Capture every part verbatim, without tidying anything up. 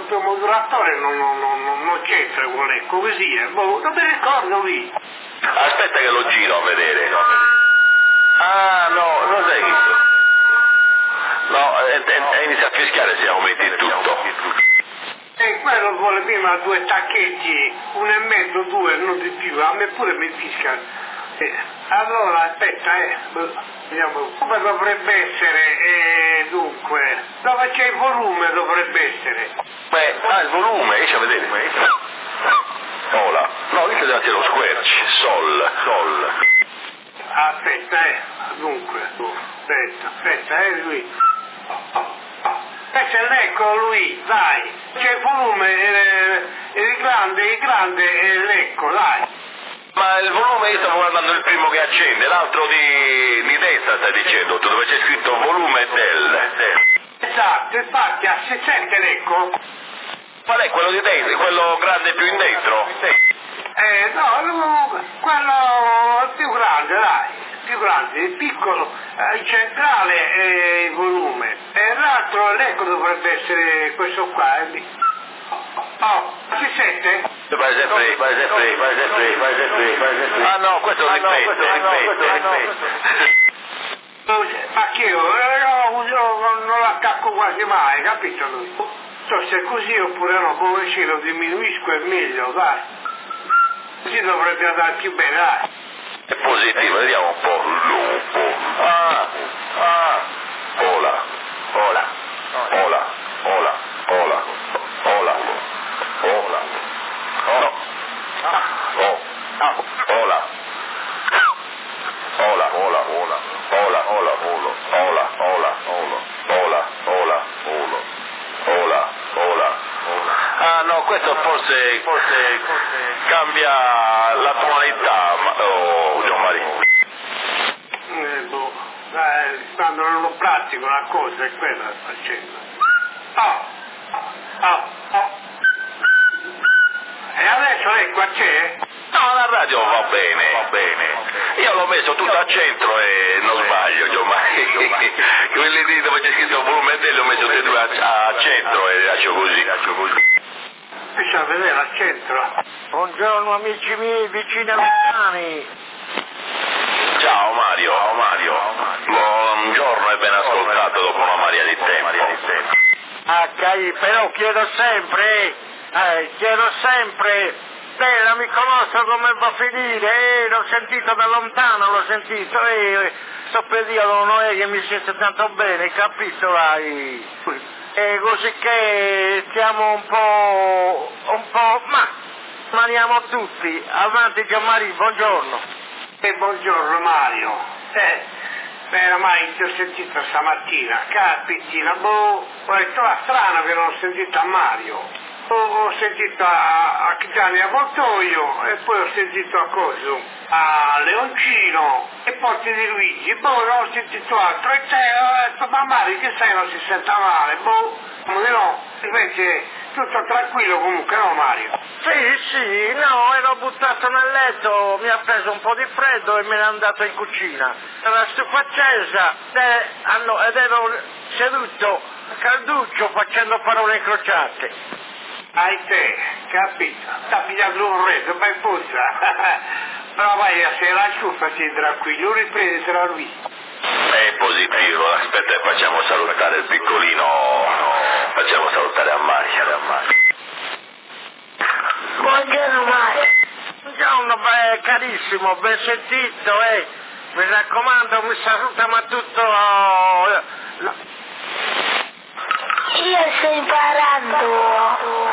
tuo modulatore non, non, non, non c'entra con l'ecco, così è, boh, non mi ricordo lì. Aspetta che lo giro a vedere. Ah, no, non sai chi? No, e, e, e inizia a fischiare se aumenti il tutto. E quello vuole prima due tacchetti, uno e mezzo, due, non di più, a me pure mi fischia. Eh, allora, aspetta, eh, vediamo, come dovrebbe essere, eh, dunque, dove c'è il volume dovrebbe essere. Beh, ah, il volume, esci a vedere. Ola, no, lì deve essere lo squelch, sol, sol. Aspetta, eh, dunque, aspetta, aspetta, eh, lui. Oh, oh, oh. Questo è l'ecco, lui, dai, c'è il volume, eh, il grande, il grande è l'ecco, dai. Ma il volume, io stavo guardando il primo che accende, l'altro di, di destra stai dicendo, tu dove c'è scritto volume del. Esatto, infatti, ah, si sente l'ecco? Qual è quello di dentro, quello grande più in dentro? Eh, no, quello più grande, dai, più grande, il piccolo, eh, il centrale è il volume, e l'altro, l'ecco dovrebbe essere questo qua, eh. Oh, si sente? Vai sempre, vai sempre, vai sempre, vai sempre, vai sempre. Ah no, questo è ripete, ripete, ripete. Ma che io, io, io non l'attacco quasi mai, capito lui? So se è così oppure no, come ce lo diminuisco è meglio, dai. Così dovrebbe andare più bene, dai. È positivo, vediamo un po'. Lupo. Ah, ah. Ola, ola, ola, ola, ola, ola, ola. No. Oh. Ola. Ola, ola, ola, ola, ola, ola, ola, ola, ola, ola, ola, ola, ola, ola. Ah no, questo forse, forse cambia la tonalità, oh, Gianmaria. Eh, boh, eh, quando non lo pratico una cosa è quella che sto facendo. Oh, oh, oh. E adesso ecco, c'è? No, la radio va bene, va bene. Io l'ho messo tutto a centro e non sbaglio, Gianmaria. Quelli lì dove c'è scritto volume e li ho messo tutti e due a, a centro e lascio così, lascio così. Bisogna vedere al centro. Buongiorno amici miei, vicini lontani. Ciao Mario, ciao Mario. Buongiorno e ben ascoltato dopo una marea di tempo. Ah, Cai, però chiedo sempre, eh, chiedo sempre, beh, mi conosco come va a finire, eh, l'ho sentito da lontano, l'ho sentito, eh, sto periodo non è che mi sento tanto bene, capito, vai? E così che stiamo un po', un po', ma, rimaniamo tutti, avanti Gianmaria, buongiorno. E buongiorno Mario. Eh, beh, ormai ti ho sentito stamattina, capitina, boh, ho detto, ah, strano che non ho sentito a Mario. Ho sentito a, a Gianni Avvoltoio e poi ho sentito a Coso, a Leoncino e Porti di Luigi, boh, non ho sentito altro e te ho detto, ma Mario che sai non si senta male, boh, come no, invece tutto tranquillo comunque, no Mario? Sì, sì, no, ero buttato nel letto, mi ha preso un po' di freddo e me ne è andato in cucina. La stufa accesa ed ero seduto calduccio facendo parole incrociate. Hai te, capito? Sta pigliando un resto, ma in puzza. Però vai a se la ciuffa si tranquillo, riprende sarà lui. È positivo, aspetta e facciamo salutare il piccolino, facciamo salutare a Maria, a Maria. Buongiorno Mario. Buongiorno, beh, carissimo, ben sentito, eh. Mi raccomando, mi saluta ma tutto... Oh, la... Io sto imparando.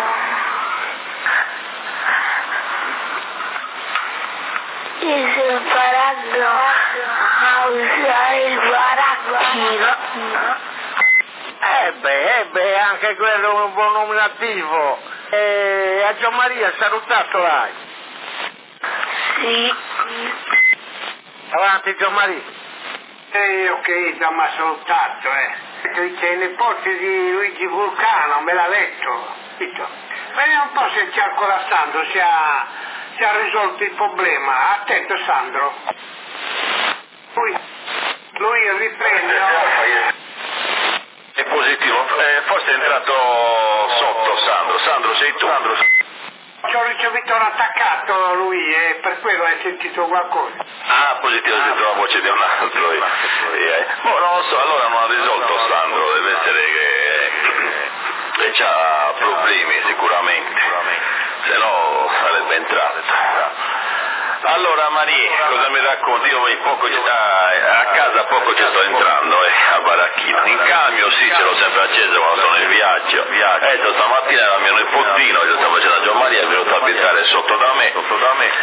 Io sto imparando a usare il barattino. Eh beh, eh beh, anche quello è un buon nominativo. E a Gianmaria salutato l'hai? Sì. Avanti Gianmaria. Eh, ok, già mi ha salutato, eh. C'è il nipote di Luigi Vulcano, me l'ha detto, capito? Vediamo un po' se c'è ancora Sandro, se ha, se ha risolto il problema. Attento Sandro. Lui, lui riprende, no? È positivo, eh, forse è entrato sotto Sandro, Sandro, sei tu? Sandro. Ci ho ricevuto un attaccato lui e per quello hai sentito qualcosa. Ah, positivo, ho sentito la voce di un altro. Eh, eh. Oh, non lo so, allora non ha risolto Sandro, deve essere che, che c'ha problemi sicuramente, se no sarebbe entrato. Allora Maria, cosa mi racconti? Io poco, a, a casa poco ci sto entrando, eh, a Baracchino. In cambio sì, ce l'ho sempre acceso quando sono in viaggio. Eh, stamattina era mio nipotino, che sto facendo a Gian Maria, è venuto a abitare sotto da me, sotto da me.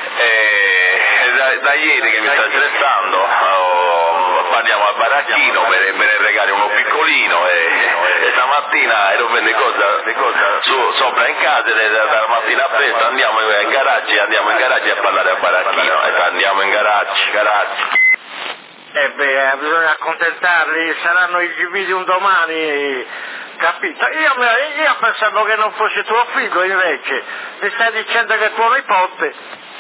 E da, da ieri che mi sta interessando, oh, parliamo al Baracchino, me ne, me ne regali uno piccolino e, e stamattina ero per le cose, cosa su, sopra in casa e dalla mattina presto andiamo in garage, andiamo in garage a parlare al Baracchino e andiamo in garage, garage. Eh beh, bisogna accontentarli, saranno i gividi un domani, capito? Io, io pensavo che non fosse tuo figlio invece, mi stai dicendo che è tuo nipote.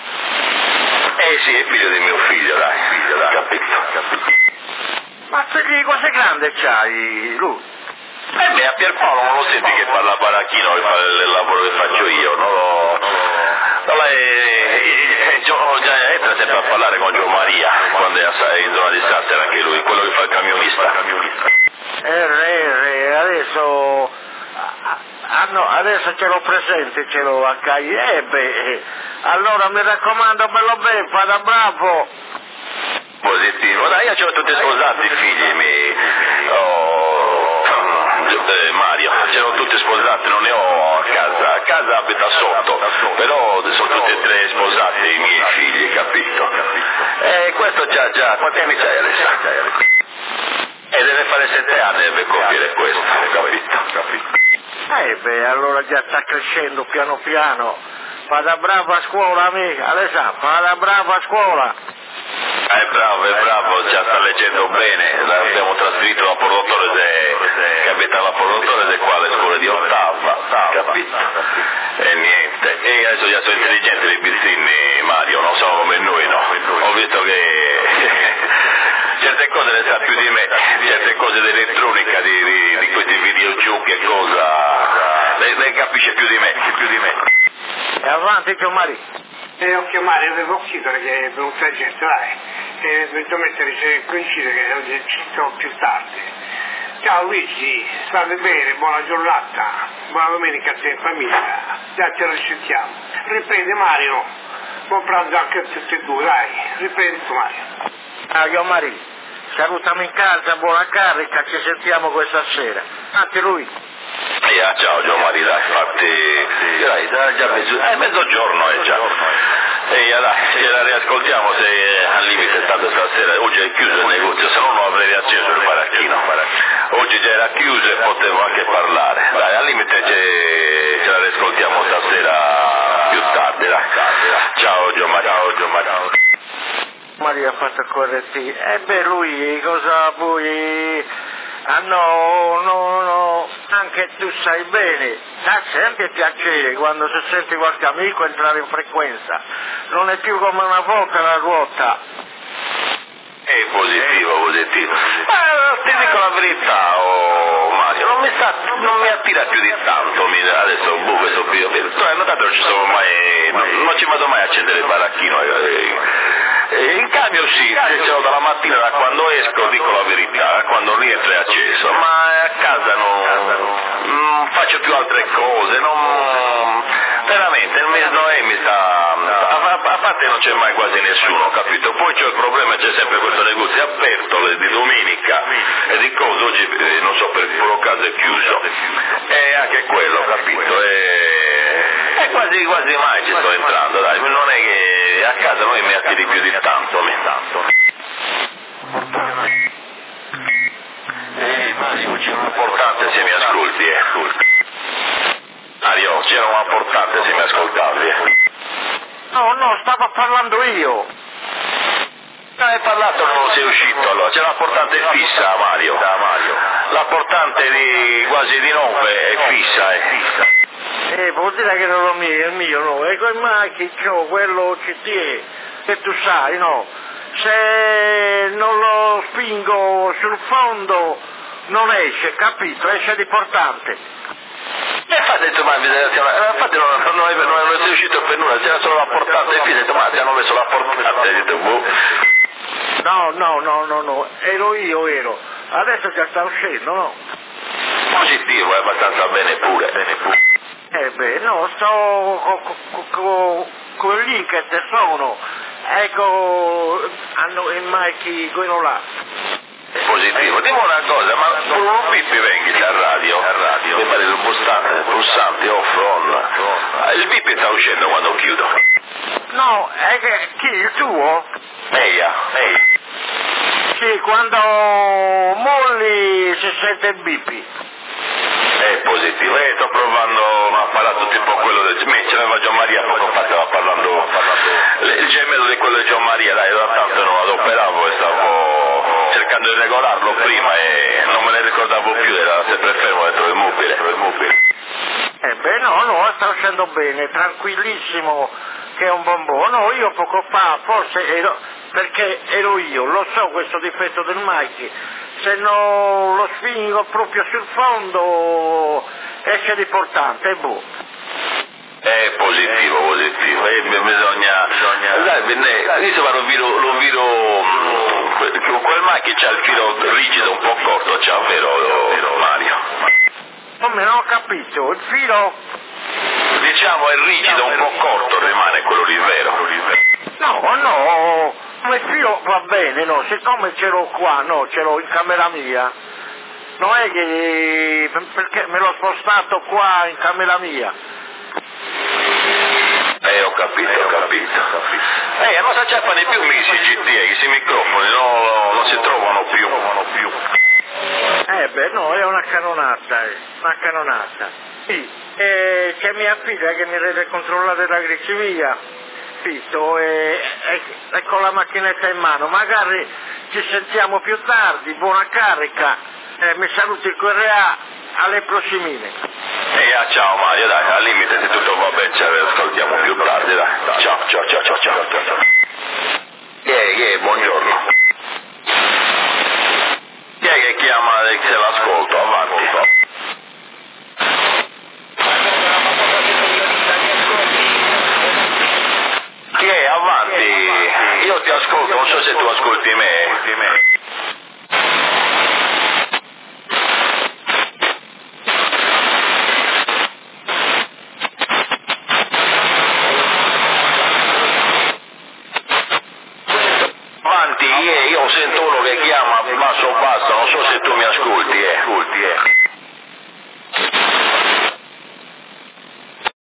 Eh sì, è figlio di mio figlio, dai, figlio, dai, capito, capito. Ma figli cose grandi c'hai, lui? Eh beh, a Pierpaolo non lo senti che parla a Baracchino, che fa il lavoro che faccio io, non lo... Non lo è, già entra sempre a parlare con Gian Maria, quando è in zona di Sassera anche lui, quello che fa il camionista. Eh, re, re, adesso... Ah, no, adesso ce l'ho presente, ce l'ho a Cai. Eh beh, allora mi raccomando, bello bene, vada bravo. Positivo, dai, io ho tutti sposati i figli miei. Oh, eh, Mario, c'erano tutti sposati, non ne ho a casa, a casa abita sotto, però sono tutti e tre sposati i miei figli, capito? E questo già, già, quanti anni c'hai adesso? E deve fare sette anni per compiere questo, capito? capito? Eh beh, allora già sta crescendo piano piano. Vada bravo a scuola, amica, Alessandro, vada bravo a scuola. È bravo, è bravo, già sta leggendo bene, abbiamo trasferito la Portotore, che abita la Portotore qua alle scuole di ottava, capito? E niente, e adesso già sono intelligenti i bizzini, Mario, non sono come noi, no? Ho visto che certe cose le sa più di me, certe cose dell'elettronica, di, di, di questi videogiochi e cosa, le, le capisce più di me, più di me. E avanti, Gian Maria. E ho chiamato, avevo chiedere che è venuta gente, dai, e mi devo mettere se coincide che oggi ci sono più tardi. Ciao Luigi, state bene, buona giornata, buona domenica a te in famiglia, già ci risentiamo. Riprendi Mario, buon pranzo anche a tutti e due, dai, riprendi tu Mario. Ah, Gian Maria, salutami in casa, buona carica, ci sentiamo questa sera. Anche lui. Yeah, ciao Gian Maria, dai, infatti, dai, dai, già mezzo, eh, mezzogiorno è già. E dai, ce la riascoltiamo se al limite è stato stasera, oggi è chiuso il negozio, se no non avrei acceso il baracchino. Oggi già era chiuso e potevo anche parlare. Dai, al limite ce, ce la riascoltiamo stasera più tardi, dai. Ciao Gian Maria, ciao Gian Maria. Maria ha fatto corretti. E beh, lui cosa vuoi... Ah no, no, no, anche tu sai bene, dà sempre piacere quando si sente qualche amico entrare in frequenza, non è più come una volta la ruota. È positivo, positivo. Ma ti dico la verità, oh Mario, non mi, sta, non mi attira più di tanto, mi, adesso boh, questo video, tu hai notato che non ci sono mai, non, non ci vado mai a accendere il baracchino. Eh, In cambio sì, ce l'ho dalla mattina, da quando esco dico la verità, da quando rientro è acceso, ma a casa non, non faccio più altre cose, non, veramente il mese Noè mi sta, a, a parte non c'è mai quasi nessuno, capito? Poi c'è il problema, c'è sempre questo negozio aperto di domenica e di cose, oggi eh, non so per puro caso è chiuso, e anche quello, capito? E, e quasi quasi mai ci sto entrando, dai, non è che a casa noi mi attiri più di tanto, mi tanto. Ehi Mario, c'è un importante se mi ascolti, eh. Mario, c'era un importante se mi ascoltavi, eh. No, no, stavo parlando io. Non hai parlato, non sei uscito allora, c'è la portante fissa Mario, Mario. La portante di quasi di nove è fissa, è fissa. Eh, vuol dire che non lo mio, è il mio, no, e come mai che c'ho quello C T E, che tu sai, no, se non lo spingo sul fondo non esce, capito, esce di portante. E infatti, insomma, infatti non, non, non, è, non è riuscito per nulla, c'era solo la portata e fine, detto, ma ti hanno messo la portata e detto, boh. No, no, no, no, no, ero io, ero. Adesso già sta uscendo, no? Positivo, è abbastanza bene pure, bene pure. Eh beh, no, sto con co, co, co lì che te sono, ecco, hanno il Mikey, quello là. Positivo, dimmi una cosa, ma con un Pippi vengi a radio, a radio, mi pare il pulsante, pulsante, off, on, il Pippi sta uscendo quando chiudo. No, è che, chi, il tuo? Eia, ehi. Sì, quando molli si sente il bippi. È positivo, eh, sto provando un apparato tipo quello del me, ce l'aveva Gian Maria, poco fa stava parlando, parlando il gemello di quello di Gian Maria, dai, da tanto non adoperavo e stavo cercando di regolarlo prima e non me ne ricordavo più, era sempre fermo dentro il mobile, il mobile. Eh beh no, no, sta uscendo bene, tranquillissimo, che è un bombone. No, io poco fa, forse ero, perché ero io, lo so questo difetto del Mikey, se non lo spingo proprio sul fondo esce riportante, boh. È positivo, positivo, e bisogna, bisogna, insomma lo viro, lo viro, quel Mikey c'ha il filo rigido, un po' corto, c'ha, vero, vero Mario? Come non ho capito, il filo? Diciamo è rigido, un po' corto rimane quello lì, vero? No, no, il filo va bene, no, siccome ce l'ho qua, no, ce l'ho in camera mia, non è che, perché me l'ho spostato qua in camera mia. Eh, ho capito, ho capito, ho capito. Eh, non si acciappano più questi G T A, questi microfoni, no, non si trovano più, non più. Eh beh, no, è una canonata, eh, una canonata. Sì, eh, c'è mia figlia che mi deve controllare la glicemia, capito, e, e, e con la macchinetta in mano, magari ci sentiamo più tardi, buona carica, eh, mi saluti il Q R A, alle prossimine. E eh, ciao Mario, dai, al limite se tutto va bene ci ascoltiamo più tardi, dai. Ciao, ciao, ciao, ciao, ciao, ciao. Yeah, yeah, buongiorno. Chi è che chiama se l'ascolto? Avanti. Chi è? Avanti. Io ti ascolto, non so se tu ascolti me.